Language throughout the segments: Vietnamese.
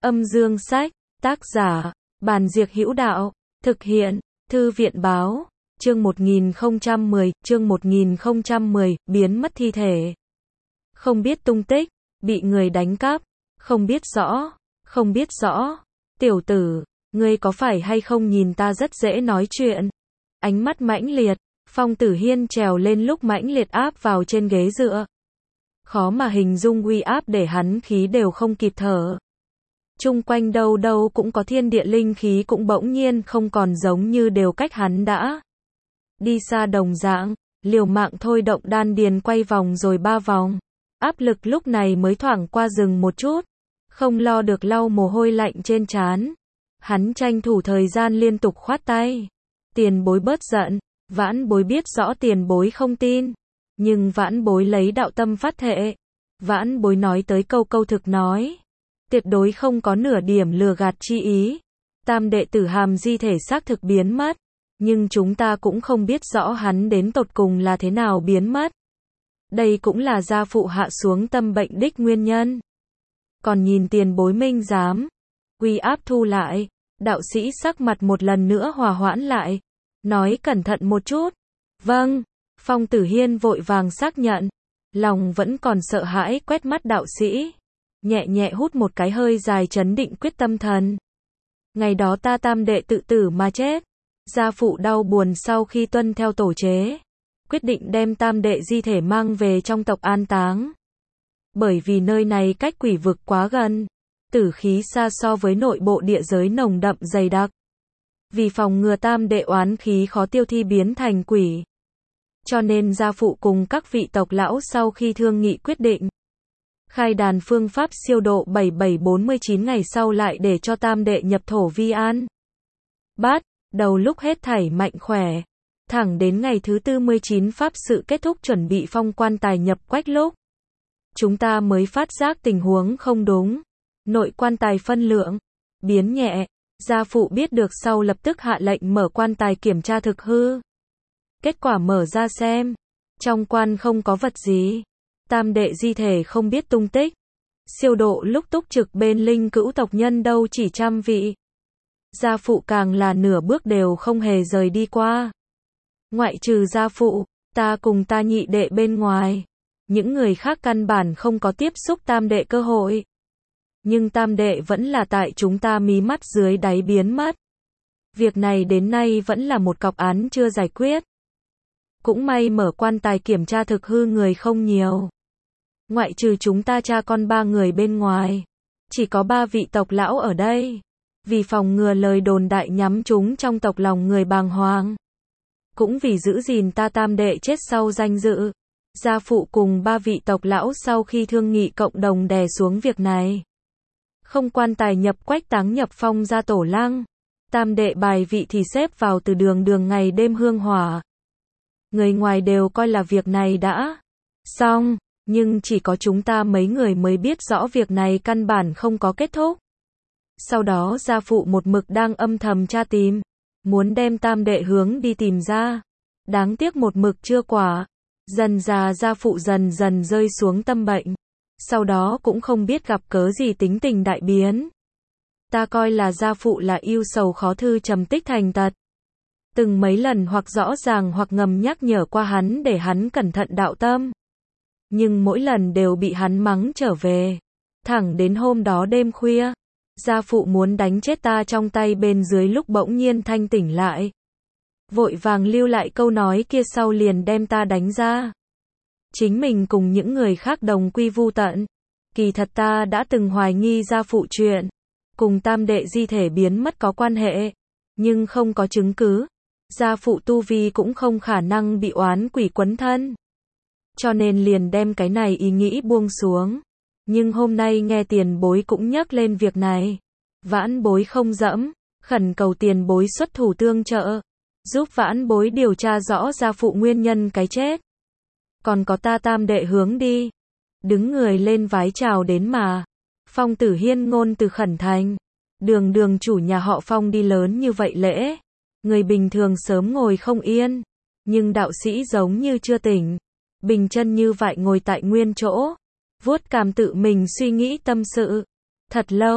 Âm dương sách, tác giả, Bàn Diệc Hữu Đạo, thực hiện, Thư viện báo, chương 1010, biến mất thi thể. Không biết tung tích, bị người đánh cắp, không biết rõ, tiểu tử, ngươi có phải hay không nhìn ta rất dễ nói chuyện. Ánh mắt mãnh liệt, Phong Tử Hiên trèo lên lúc mãnh liệt áp vào trên ghế dựa. Khó mà hình dung uy áp để hắn khí đều không kịp thở. Chung quanh đâu đâu cũng có thiên địa linh khí cũng bỗng nhiên không còn giống như đều cách hắn đã đi xa đồng dạng, liều mạng thôi động đan điền quay vòng rồi 3 vòng. Áp lực lúc này mới thoảng qua dừng một chút, không lo được lau mồ hôi lạnh trên trán. Hắn tranh thủ thời gian liên tục khoát tay. Tiền bối bớt giận, Vãn Bối biết rõ tiền bối không tin, nhưng Vãn Bối lấy đạo tâm phát thệ. Vãn Bối nói tới câu thực nói, tuyệt đối không có nửa điểm lừa gạt chi ý. Tam đệ tử Hàm Di thể xác thực biến mất, nhưng chúng ta cũng không biết rõ hắn đến tột cùng là thế nào biến mất. Đây cũng là gia phụ hạ xuống tâm bệnh đích nguyên nhân. Còn nhìn tiền bối minh giám, uy áp thu lại, đạo sĩ sắc mặt một lần nữa hòa hoãn lại, nói cẩn thận một chút. Vâng, Phong Tử Hiên vội vàng xác nhận, lòng vẫn còn sợ hãi quét mắt đạo sĩ, nhẹ nhẹ hút một cái hơi dài trấn định quyết tâm thần. Ngày đó ta tam đệ tự tử mà chết, gia phụ đau buồn sau khi tuân theo tổ chế, quyết định đem tam đệ di thể mang về trong tộc an táng. Bởi vì nơi này cách quỷ vực quá gần, tử khí xa so với nội bộ địa giới nồng đậm dày đặc. Vì phòng ngừa tam đệ oán khí khó tiêu thi biến thành quỷ, cho nên gia phụ cùng các vị tộc lão sau khi thương nghị quyết định khai đàn phương pháp siêu độ 7749 ngày sau lại để cho tam đệ nhập thổ vi an. Bắt đầu lúc hết thảy mạnh khỏe, thẳng đến ngày thứ 49 pháp sự kết thúc chuẩn bị phong quan tài nhập quách lúc, chúng ta mới phát giác tình huống không đúng. Nội quan tài phân lượng biến nhẹ, gia phụ biết được sau lập tức hạ lệnh mở quan tài kiểm tra thực hư. Kết quả mở ra xem, trong quan không có vật gì. Tam đệ di thể không biết tung tích. Siêu độ lúc túc trực bên linh cữu tộc nhân đâu chỉ 100 vị. Gia phụ càng là nửa bước đều không hề rời đi qua. Ngoại trừ gia phụ, ta cùng ta nhị đệ bên ngoài, những người khác căn bản không có tiếp xúc tam đệ cơ hội. Nhưng tam đệ vẫn là tại chúng ta mí mắt dưới đáy biến mất. Việc này đến nay vẫn là một cọc án chưa giải quyết. Cũng may mở quan tài kiểm tra thực hư người không nhiều. Ngoại trừ chúng ta cha con 3 người bên ngoài, chỉ có 3 vị tộc lão ở đây. Vì phòng ngừa lời đồn đại nhắm chúng trong tộc lòng người bàng hoàng, cũng vì giữ gìn ta tam đệ chết sau danh dự, gia phụ cùng 3 vị tộc lão sau khi thương nghị cộng đồng đè xuống việc này. Không quan tài nhập quách táng nhập phong gia tổ lăng, tam đệ bài vị thì xếp vào từ đường ngày đêm hương hỏa. Người ngoài đều coi là việc này đã xong, nhưng chỉ có chúng ta mấy người mới biết rõ việc này căn bản không có kết thúc. Sau đó gia phụ một mực đang âm thầm tra tìm, muốn đem tam đệ hướng đi tìm ra. Đáng tiếc một mực chưa quả. Dần già gia phụ dần dần rơi xuống tâm bệnh. Sau đó cũng không biết gặp cớ gì tính tình đại biến. Ta coi là gia phụ là ưu sầu khó thư trầm tích thành tật. Từng mấy lần hoặc rõ ràng hoặc ngầm nhắc nhở qua hắn để hắn cẩn thận đạo tâm. Nhưng mỗi lần đều bị hắn mắng trở về. Thẳng đến hôm đó đêm khuya, gia phụ muốn đánh chết ta trong tay bên dưới lúc bỗng nhiên thanh tỉnh lại. Vội vàng lưu lại câu nói kia sau liền đem ta đánh ra. Chính mình cùng những người khác đồng quy vu tận. Kỳ thật ta đã từng hoài nghi gia phụ chuyện cùng tam đệ di thể biến mất có quan hệ, nhưng không có chứng cứ. Gia phụ tu vi cũng không khả năng bị oán quỷ quấn thân, cho nên liền đem cái này ý nghĩ buông xuống. Nhưng hôm nay nghe tiền bối cũng nhắc lên việc này, Vãn Bối không dẫm, khẩn cầu tiền bối xuất thủ tương trợ, giúp Vãn Bối điều tra rõ gia phụ nguyên nhân cái chết. Còn có ta tam đệ hướng đi. Đứng người lên vái chào đến mà. Phong Tử Hiên ngôn từ khẩn thành. Đường chủ nhà họ Phong đi lớn như vậy lễ, người bình thường sớm ngồi không yên. Nhưng đạo sĩ giống như chưa tỉnh, bình chân như vậy ngồi tại nguyên chỗ, vuốt cằm tự mình suy nghĩ tâm sự. Thật lâu,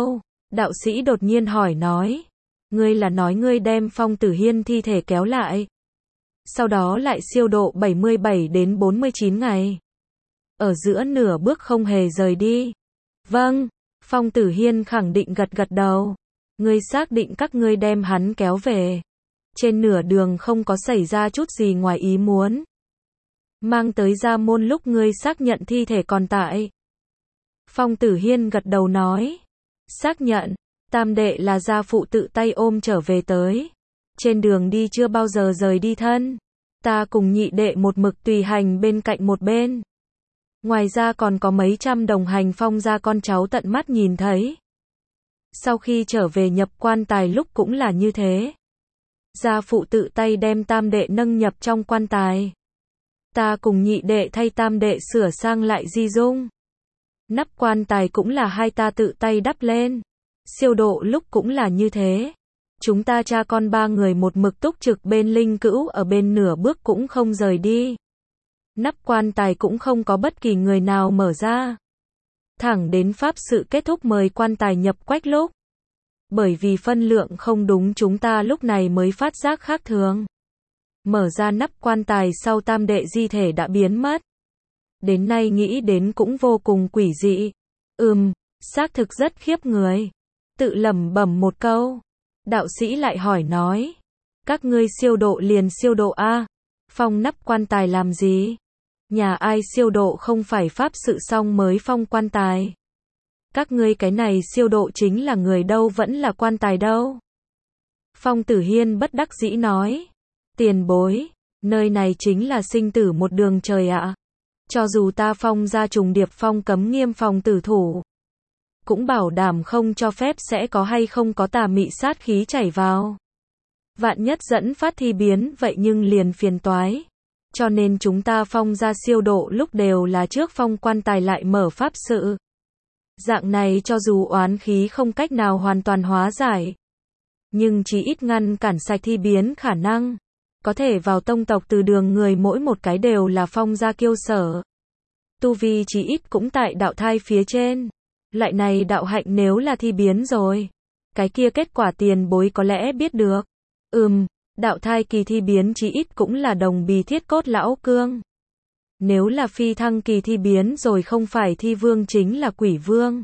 Đạo sĩ đột nhiên hỏi nói. Ngươi là nói ngươi đem Phong Tử Hiên thi thể kéo lại. Sau đó lại siêu độ 77 đến 49 ngày. Ở giữa nửa bước không hề rời đi. Vâng, Phong Tử Hiên khẳng định gật gật đầu. Ngươi xác định các ngươi đem hắn kéo về. Trên nửa đường không có xảy ra chút gì ngoài ý muốn. Mang tới Gia Môn lúc ngươi xác nhận thi thể còn tại. Phong Tử Hiên gật đầu nói. Xác nhận, tam đệ là gia phụ tự tay ôm trở về tới. Trên đường đi chưa bao giờ rời đi thân. Ta cùng nhị đệ một mực tùy hành bên cạnh một bên. Ngoài ra còn có mấy trăm đồng hành Phong gia con cháu tận mắt nhìn thấy. Sau khi trở về nhập quan tài lúc cũng là như thế. Gia phụ tự tay đem tam đệ nâng nhập trong quan tài. Ta cùng nhị đệ thay tam đệ sửa sang lại di dung. Nắp quan tài cũng là hai ta tự tay đắp lên. Siêu độ lúc cũng là như thế. Chúng ta cha con ba người một mực túc trực bên linh cữu ở bên nửa bước cũng không rời đi. Nắp quan tài cũng không có bất kỳ người nào mở ra. Thẳng đến pháp sự kết thúc mời quan tài nhập quách lúc. Bởi vì phân lượng không đúng chúng ta lúc này mới phát giác khác thường. Mở ra nắp quan tài sau tam đệ di thể đã biến mất. Đến nay nghĩ đến cũng vô cùng quỷ dị. Xác thực rất khiếp người. Tự lẩm bẩm một câu. Đạo sĩ lại hỏi nói. Các ngươi siêu độ liền siêu độ a. Phong nắp quan tài làm gì? Nhà ai siêu độ không phải pháp sự xong mới phong quan tài. Các ngươi cái này siêu độ chính là người đâu vẫn là quan tài đâu. Phong Tử Hiên bất đắc dĩ nói. Tiền bối, nơi này chính là sinh tử một đường trời ạ. Cho dù ta Phong gia trùng điệp phong cấm nghiêm phòng tử thủ. Cũng bảo đảm không cho phép sẽ có hay không có tà mị sát khí chảy vào. Vạn nhất dẫn phát thi biến vậy nhưng liền phiền toái. Cho nên chúng ta Phong gia siêu độ lúc đều là trước phong quan tài lại mở pháp sự. Dạng này cho dù oán khí không cách nào hoàn toàn hóa giải. Nhưng chỉ ít ngăn cản sạch thi biến khả năng. Có thể vào tông tộc từ đường người mỗi một cái đều là Phong gia kiêu sở. Tu vi chỉ ít cũng tại đạo thai phía trên. Loại này đạo hạnh nếu là thi biến rồi. Cái kia kết quả tiền bối có lẽ biết được. Đạo thai kỳ thi biến chỉ ít cũng là đồng bì thiết cốt lão cương. Nếu là phi thăng kỳ thi biến rồi không phải thi vương chính là quỷ vương.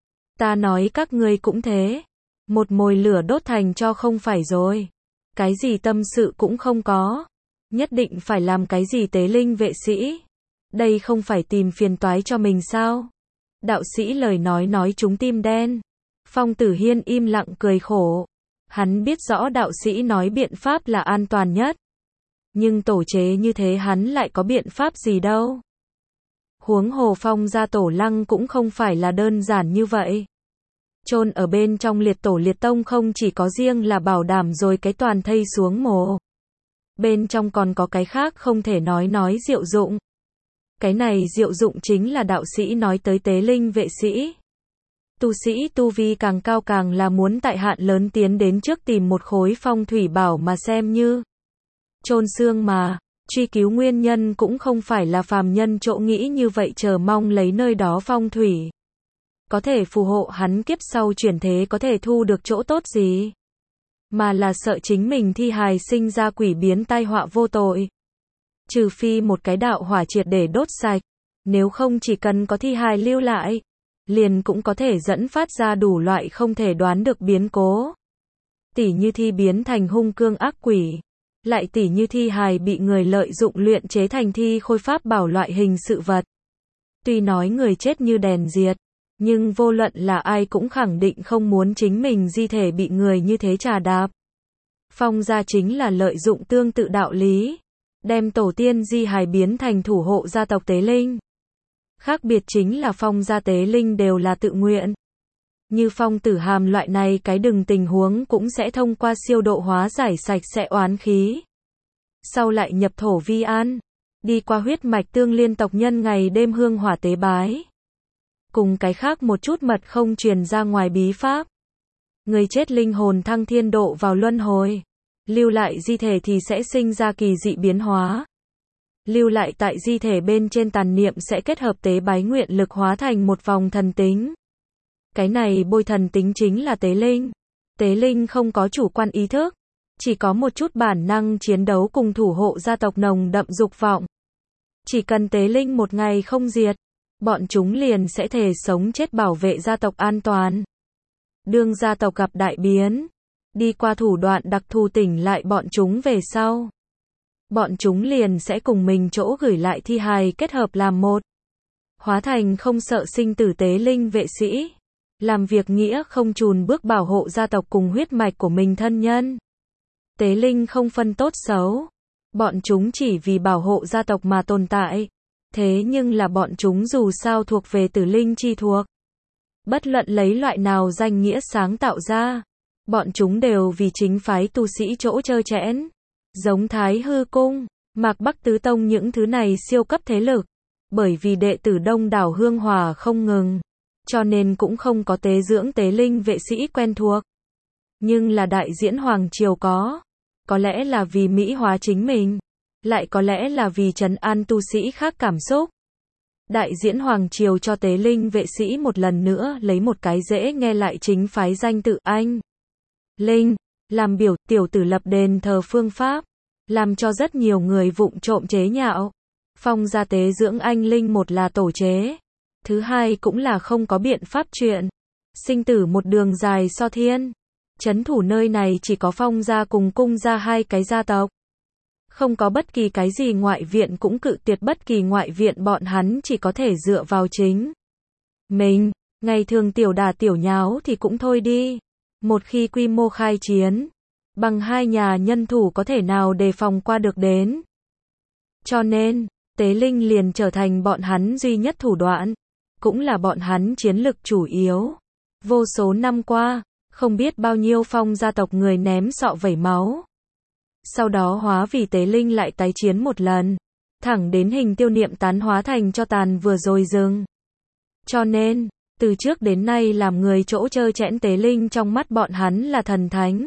Ta nói các ngươi cũng thế. Một mồi lửa đốt thành cho không phải rồi. Cái gì tâm sự cũng không có. Nhất định phải làm cái gì tế linh vệ sĩ. Đây không phải tìm phiền toái cho mình sao? Đạo sĩ lời nói trúng tim đen. Phong Tử Hiên im lặng cười khổ. Hắn biết rõ đạo sĩ nói biện pháp là an toàn nhất. Nhưng tổ chế như thế hắn lại có biện pháp gì đâu. Huống hồ Phong gia tổ lăng cũng không phải là đơn giản như vậy. Chôn ở bên trong liệt tổ liệt tông không chỉ có riêng là bảo đảm rồi cái toàn thây xuống mồ. Bên trong còn có cái khác không thể nói diệu dụng. Cái này diệu dụng chính là đạo sĩ nói tới tế linh vệ sĩ. Tu sĩ tu vi càng cao càng là muốn tại hạn lớn tiến đến trước tìm một khối phong thủy bảo mà xem như. Chôn xương mà, truy cứu nguyên nhân cũng không phải là phàm nhân chỗ nghĩ như vậy chờ mong lấy nơi đó phong thủy. Có thể phù hộ hắn kiếp sau chuyển thế có thể thu được chỗ tốt gì. Mà là sợ chính mình thi hài sinh ra quỷ biến tai họa vô tội. Trừ phi một cái đạo hỏa triệt để đốt sạch. Nếu không chỉ cần có thi hài lưu lại. Liền cũng có thể dẫn phát ra đủ loại không thể đoán được biến cố. Tỉ như thi biến thành hung cương ác quỷ. Lại tỉ như thi hài bị người lợi dụng luyện chế thành thi khôi pháp bảo loại hình sự vật. Tuy nói người chết như đèn diệt. Nhưng vô luận là ai cũng khẳng định không muốn chính mình di thể bị người như thế trà đạp. Phong gia chính là lợi dụng tương tự đạo lý. Đem tổ tiên di hài biến thành thủ hộ gia tộc tế linh. Khác biệt chính là Phong gia tế linh đều là tự nguyện. Như Phong Tử Hàm loại này cái đừng tình huống cũng sẽ thông qua siêu độ hóa giải sạch sẽ oán khí. Sau lại nhập thổ vi an. Đi qua huyết mạch tương liên tộc nhân ngày đêm hương hỏa tế bái. Cùng cái khác một chút mật không truyền ra ngoài bí pháp. Người chết linh hồn thăng thiên độ vào luân hồi. Lưu lại di thể thì sẽ sinh ra kỳ dị biến hóa. Lưu lại tại di thể bên trên tàn niệm sẽ kết hợp tế bái nguyện lực hóa thành một vòng thần tính. Cái này bôi thần tính chính là Tế Linh. Tế Linh không có chủ quan ý thức, chỉ có một chút bản năng chiến đấu cùng thủ hộ gia tộc nồng đậm dục vọng. Chỉ cần Tế Linh một ngày không diệt, bọn chúng liền sẽ thề sống chết bảo vệ gia tộc an toàn. Đương gia tộc gặp đại biến, đi qua thủ đoạn đặc thù tỉnh lại bọn chúng về sau. Bọn chúng liền sẽ cùng mình chỗ gửi lại thi hài kết hợp làm một. Hóa thành không sợ sinh tử Tế Linh vệ sĩ. Làm việc nghĩa không chùn bước bảo hộ gia tộc cùng huyết mạch của mình thân nhân. Tế Linh không phân tốt xấu. Bọn chúng chỉ vì bảo hộ gia tộc mà tồn tại. Thế nhưng là bọn chúng dù sao thuộc về tử linh chi thuộc. Bất luận lấy loại nào danh nghĩa sáng tạo ra. Bọn chúng đều vì chính phái tu sĩ chỗ trơ trẽn. Giống Thái Hư Cung, Mạc Bắc Tứ Tông những thứ này siêu cấp thế lực. Bởi vì đệ tử đông đảo hương hòa không ngừng. Cho nên cũng không có tế dưỡng Tế Linh vệ sĩ quen thuộc. Nhưng là đại diễn Hoàng Triều có. Có lẽ là vì mỹ hóa chính mình. Lại có lẽ là vì trấn an tu sĩ khác cảm xúc. Đại diễn Hoàng Triều cho Tế Linh vệ sĩ một lần nữa lấy một cái dễ nghe lại chính phái danh tự Anh Linh, làm biểu tiểu tử lập đền thờ phương pháp, làm cho rất nhiều người vụng trộm chế nhạo. Phong gia tế dưỡng Anh Linh, một là tổ chế, thứ hai cũng là không có biện pháp chuyện. Sinh tử một đường dài so thiên. Trấn thủ nơi này chỉ có Phong gia cùng Cung gia hai cái gia tộc. Không có bất kỳ cái gì ngoại viện cũng cự tuyệt bất kỳ ngoại viện, bọn hắn chỉ có thể dựa vào chính mình. Ngày thường tiểu đà tiểu nháo thì cũng thôi đi. Một khi quy mô khai chiến, bằng hai nhà nhân thủ có thể nào đề phòng qua được đến. Cho nên, Tế Linh liền trở thành bọn hắn duy nhất thủ đoạn, cũng là bọn hắn chiến lực chủ yếu. Vô số năm qua, không biết bao nhiêu Phong gia tộc người ném sọ vẩy máu. Sau đó hóa vì Tế Linh lại tái chiến một lần, thẳng đến hình tiêu niệm tán hóa thành cho tàn vừa rồi dừng. Cho nên, từ trước đến nay làm người chỗ trơ trẽn Tế Linh trong mắt bọn hắn là thần thánh,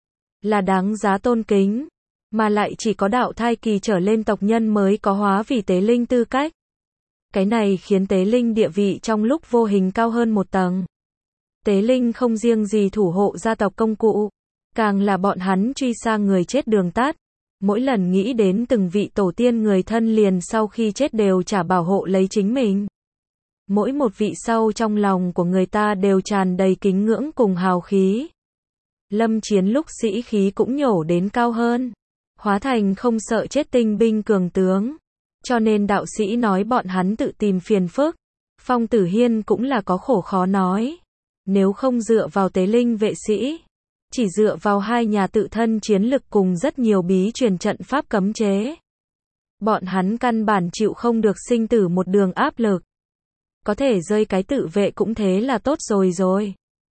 là đáng giá tôn kính, mà lại chỉ có đạo thai kỳ trở lên tộc nhân mới có hóa vì Tế Linh tư cách. Cái này khiến Tế Linh địa vị trong lúc vô hình cao hơn một tầng. Tế Linh không riêng gì thủ hộ gia tộc công cụ, càng là bọn hắn truy sang người chết đường tắt. Mỗi lần nghĩ đến từng vị tổ tiên người thân liền sau khi chết đều trả bảo hộ lấy chính mình. Mỗi một vị sau trong lòng của người ta đều tràn đầy kính ngưỡng cùng hào khí. Lâm chiến lúc sĩ khí cũng nhổ đến cao hơn, hóa thành không sợ chết tinh binh cường tướng. Cho nên đạo sĩ nói bọn hắn tự tìm phiền phức. Phong Tử Hiên cũng là có khổ khó nói. Nếu không dựa vào Tế Linh vệ sĩ, chỉ dựa vào hai nhà tự thân chiến lực cùng rất nhiều bí truyền trận pháp cấm chế, bọn hắn căn bản chịu không được sinh tử một đường áp lực. Có thể rơi cái tự vệ cũng thế là tốt rồi.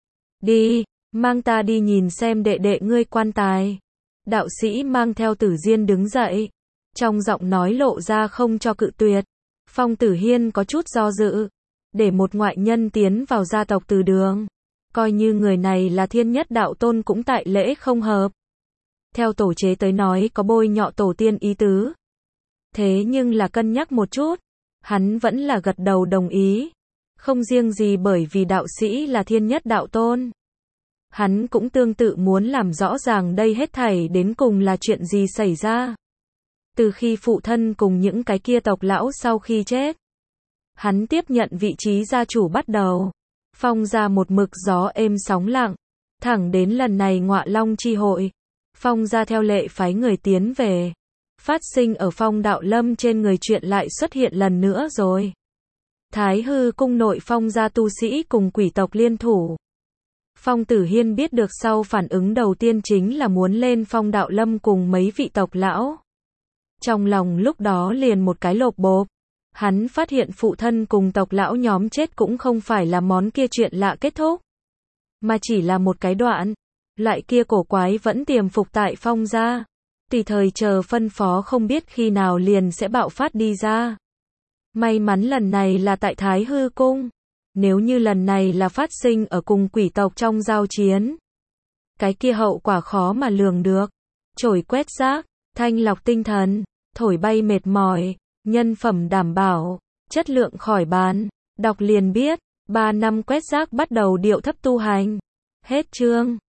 Đi, mang ta đi nhìn xem đệ đệ ngươi quan tài. Đạo sĩ mang theo Tử Diên đứng dậy, trong giọng nói lộ ra không cho cự tuyệt. Phong Tử Hiên có chút do dự, để một ngoại nhân tiến vào gia tộc Từ Đường, coi như người này là thiên nhất đạo tôn cũng tại lễ không hợp. Theo tổ chế tới nói có bôi nhọ tổ tiên ý tứ. Thế nhưng là cân nhắc một chút, hắn vẫn là gật đầu đồng ý. Không riêng gì bởi vì đạo sĩ là thiên nhất đạo tôn, hắn cũng tương tự muốn làm rõ ràng đây hết thảy đến cùng là chuyện gì xảy ra. Từ khi phụ thân cùng những cái kia tộc lão sau khi chết, hắn tiếp nhận vị trí gia chủ bắt đầu. Phong gia một mực gió êm sóng lặng, thẳng đến lần này Ngọa Long chi hội, Phong gia theo lệ phái người tiến về. Phát sinh ở Phong Đạo Lâm trên người chuyện lại xuất hiện lần nữa rồi. Thái Hư cung nội Phong gia tu sĩ cùng quỷ tộc liên thủ. Phong Tử Hiên biết được sau phản ứng đầu tiên chính là muốn lên Phong Đạo Lâm cùng mấy vị tộc lão. Trong lòng lúc đó liền một cái lộp bộp. Hắn phát hiện phụ thân cùng tộc lão nhóm chết cũng không phải là món kia chuyện lạ kết thúc, mà chỉ là một cái đoạn. Loại kia cổ quái vẫn tiềm phục tại Phong gia, tùy thời chờ phân phó không biết khi nào liền sẽ bạo phát đi ra. May mắn lần này là tại Thái Hư cung. Nếu như lần này là phát sinh ở cùng quỷ tộc trong giao chiến, cái kia hậu quả khó mà lường được. Trổi quét rác, thanh lọc tinh thần, thổi bay mệt mỏi, nhân phẩm đảm bảo, chất lượng khỏi bàn. Đọc liền biết, 3 năm quét rác bắt đầu điệu thấp tu hành. Hết chương.